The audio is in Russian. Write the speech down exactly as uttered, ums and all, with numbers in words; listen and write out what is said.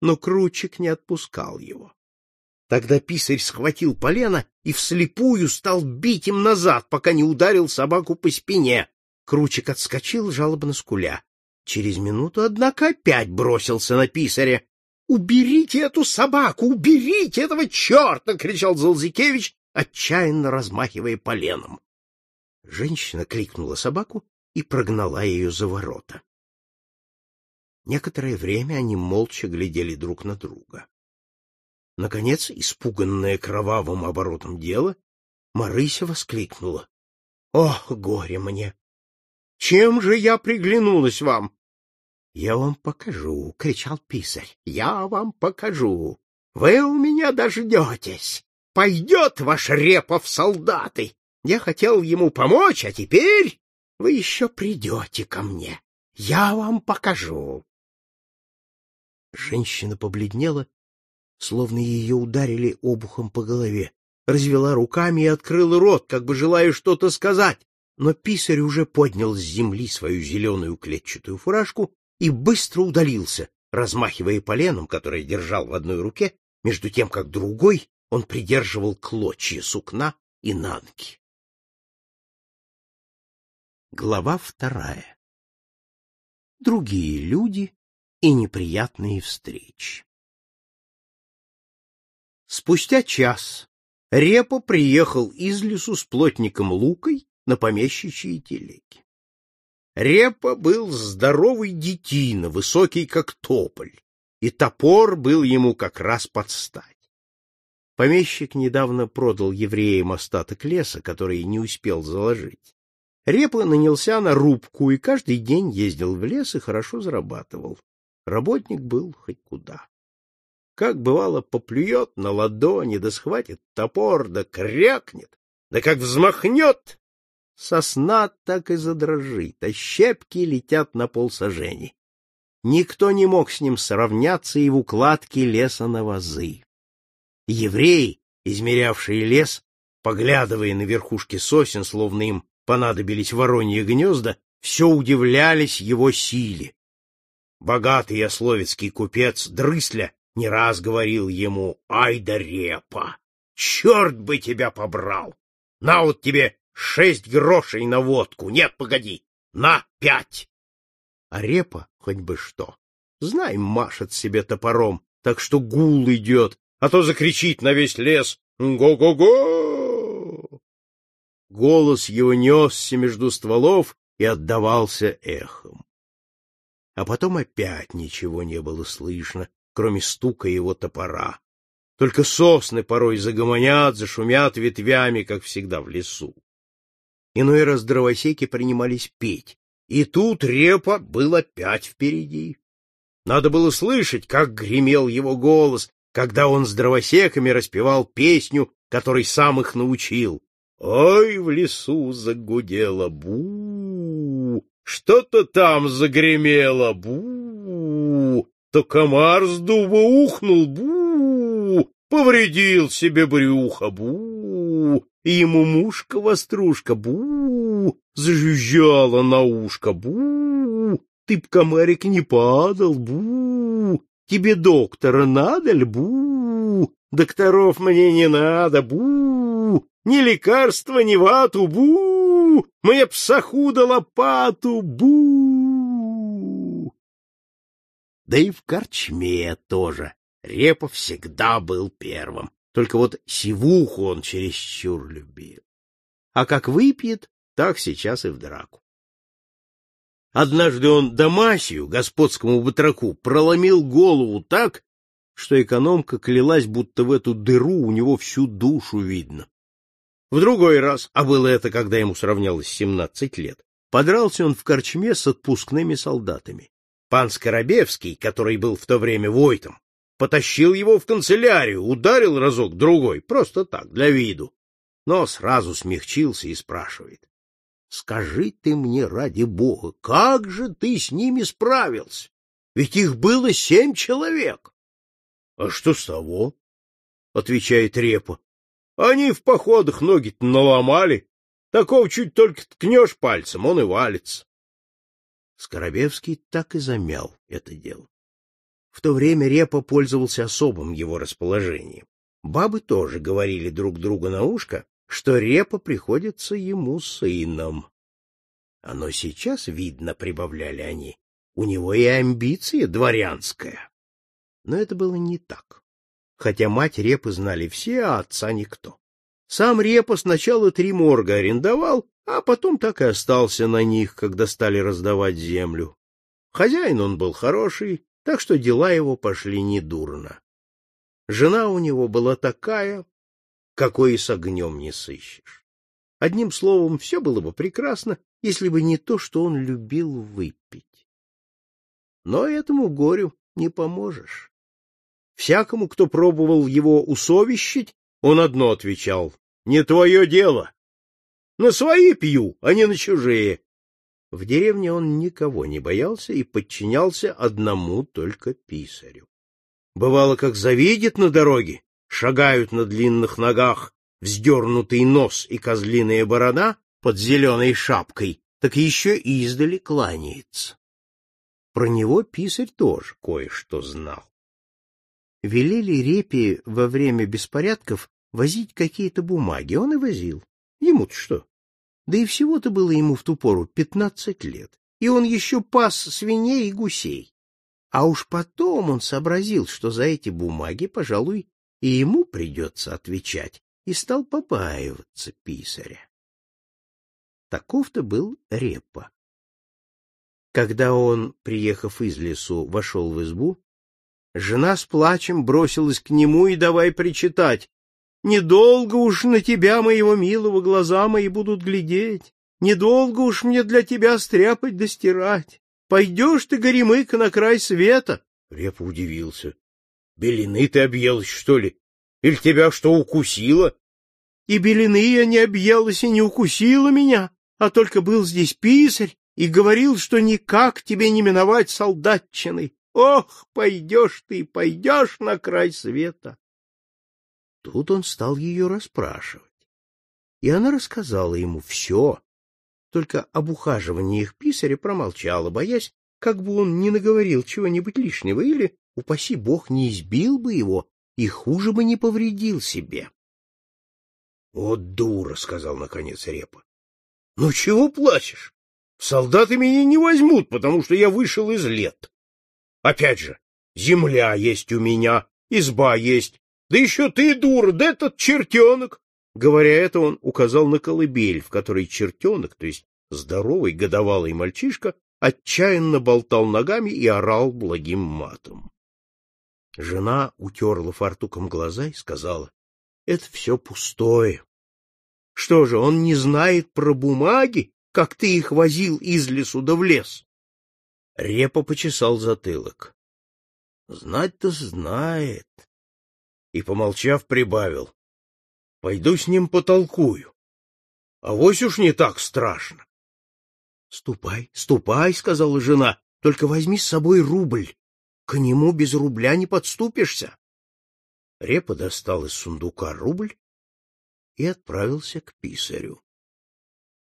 но Крутчик не отпускал его. Тогда писарь схватил полено и вслепую стал бить им назад, пока не ударил собаку по спине. Крутчик отскочил, жалобно скуля. Через минуту, однако, опять бросился на писаря. — Уберите эту собаку! Уберите этого черта! — кричал Залзикевич, отчаянно размахивая поленом. Женщина кликнула собаку и прогнала ее за ворота. Некоторое время они молча глядели друг на друга. Наконец, испуганная кровавым оборотом дела, Марыся воскликнула: — Ох, горе мне! Чем же я приглянулась вам? — Я вам покажу, — кричал писарь, — я вам покажу. Вы у меня дождетесь. Пойдет ваш Репа в солдаты. Я хотел ему помочь, а теперь вы еще придете ко мне. Я вам покажу. Женщина побледнела, словно ее ударили обухом по голове, развела руками и открыла рот, как бы желая что-то сказать, но писарь уже поднял с земли свою зеленую клетчатую фуражку и быстро удалился, размахивая поленом, которое держал в одной руке, между тем как другой он придерживал клочья сукна и нанки. Глава вторая. Другие люди и неприятные встречи. Спустя час Репа приехал из лесу с плотником Лукой на помещичьей телеге. Репа был здоровый детина, высокий как тополь, и топор был ему как раз под стать. Помещик недавно продал евреям остаток леса, который не успел заложить. Репа нанялся на рубку и каждый день ездил в лес и хорошо зарабатывал. Работник был хоть куда. Как бывало, поплюет на ладони, да схватит топор, да крякнет, да как взмахнет, сосна так и задрожит, а щепки летят на полсажени. Никто не мог с ним сравняться и в укладке леса на вазы. Евреи, измерявшие лес, поглядывая на верхушки сосен, словно им понадобились вороньи гнезда, все удивлялись его силе. Богатый ословецкий купец Дрысля не раз говорил ему: «Ай да Репа! Черт бы тебя побрал! На вот тебе шесть грошей на водку! Нет, погоди! На пять!» А Репа хоть бы что. Знай, машет себе топором, так что гул идет, а то закричит на весь лес: «Го-го-го!» Голос его несся между стволов и отдавался эхом. А потом опять ничего не было слышно, кроме стука его топора. Только сосны порой загомонят, зашумят ветвями, как всегда в лесу. Иной раз дровосеки принимались петь, и тут Репа был опять впереди. Надо было слышать, как гремел его голос, когда он с дровосеками распевал песню, которой сам их научил. Ой, в лесу загудело бу, что-то там загремело бу, то комар с дуба ухнул бу, повредил себе брюхо бу, и ему мушка-вострушка бу, зажужжала на ушко бу, ты б, комарик, не падал бу, тебе доктора надо ль бу, докторов мне не надо бу, ни лекарства, ни вату бу, мне псаху да лопату бу. Да и в корчме тоже Репа всегда был первым, только вот сивуху он чересчур любил. А как выпьет, так сейчас и в драку. Однажды он Дамасию, господскому батраку, проломил голову так, что экономка клялась, будто в эту дыру у него всю душу видно. В другой раз, а было это, когда ему сравнялось семнадцать лет, подрался он в корчме с отпускными солдатами. Пан Скоробевский, который был в то время войтом, потащил его в канцелярию, ударил разок-другой, просто так, для виду, но сразу смягчился и спрашивает: «Скажи ты мне, ради бога, как же ты с ними справился? Ведь их было семь человек». «А что с того?» — отвечает Репа. «Они в походах ноги-то наломали. Такого чуть только ткнешь пальцем, он и валится». Скоробевский так и замял это дело. В то время Репа пользовался особым его расположением. Бабы тоже говорили друг другу на ушко, что Репа приходится ему сыном. Оно сейчас видно, прибавляли они, у него и амбиция дворянская. Но это было не так. Хотя мать Репы знали все, а отца никто. Сам Репа сначала три морга арендовал, а потом так и остался на них, когда стали раздавать землю. Хозяин он был хороший, так что дела его пошли недурно. Жена у него была такая, какой и с огнем не сыщешь. Одним словом, все было бы прекрасно, если бы не то, что он любил выпить. Но этому горю не поможешь. Всякому, кто пробовал его усовещить, он одно отвечал: «Не твое дело. На свои пью, а не на чужие». В деревне он никого не боялся и подчинялся одному только писарю. Бывало, как завидит на дороге, шагают на длинных ногах, вздернутый нос и козлиная борода под зеленой шапкой, так еще издали кланяется. Про него писарь тоже кое-что знал. Велели Репе во время беспорядков возить какие-то бумаги. Он и возил. Ему-то что? Да и всего-то было ему в ту пору пятнадцать лет. И он еще пас свиней и гусей. А уж потом он сообразил, что за эти бумаги, пожалуй, и ему придется отвечать, и стал побаиваться писаря. Таков-то был Репа. Когда он, приехав из лесу, вошел в избу, жена с плачем бросилась к нему и давай причитать: «Недолго уж на тебя, моего милого, глаза мои будут глядеть, недолго уж мне для тебя стряпать да стирать. Пойдешь ты, горемыка, на край света». Репа удивился. «Белины ты объелась, что ли? Или тебя что, укусило?» «И белины я не объелась и не укусила меня, а только был здесь писарь и говорил, что никак тебе не миновать солдатчины. Ох, пойдешь ты, пойдешь на край света». Тут он стал ее расспрашивать, и она рассказала ему все, только об ухаживаниях писаря промолчала, боясь, как бы он не наговорил чего-нибудь лишнего или, упаси бог, не избил бы его и хуже бы не повредил себе. — Вот дура, — сказал наконец Репа. — Ну чего плачешь? Солдаты меня не возьмут, потому что я вышел из лет. Опять же, земля есть у меня, изба есть, да еще ты, дура, да этот чертенок. Говоря это, он указал на колыбель, в которой чертенок, то есть здоровый годовалый мальчишка, отчаянно болтал ногами и орал благим матом. Жена утерла фартуком глаза и сказала: — Это все пустое. Что же, он не знает про бумаги, как ты их возил из лесу да в лес? Репа почесал затылок. — Знать-то знает. И, помолчав, прибавил: — Пойду с ним потолкую. Авось уж не так страшно. — Ступай, ступай, — сказала жена, — только возьми с собой рубль. К нему без рубля не подступишься. Репа достал из сундука рубль и отправился к писарю.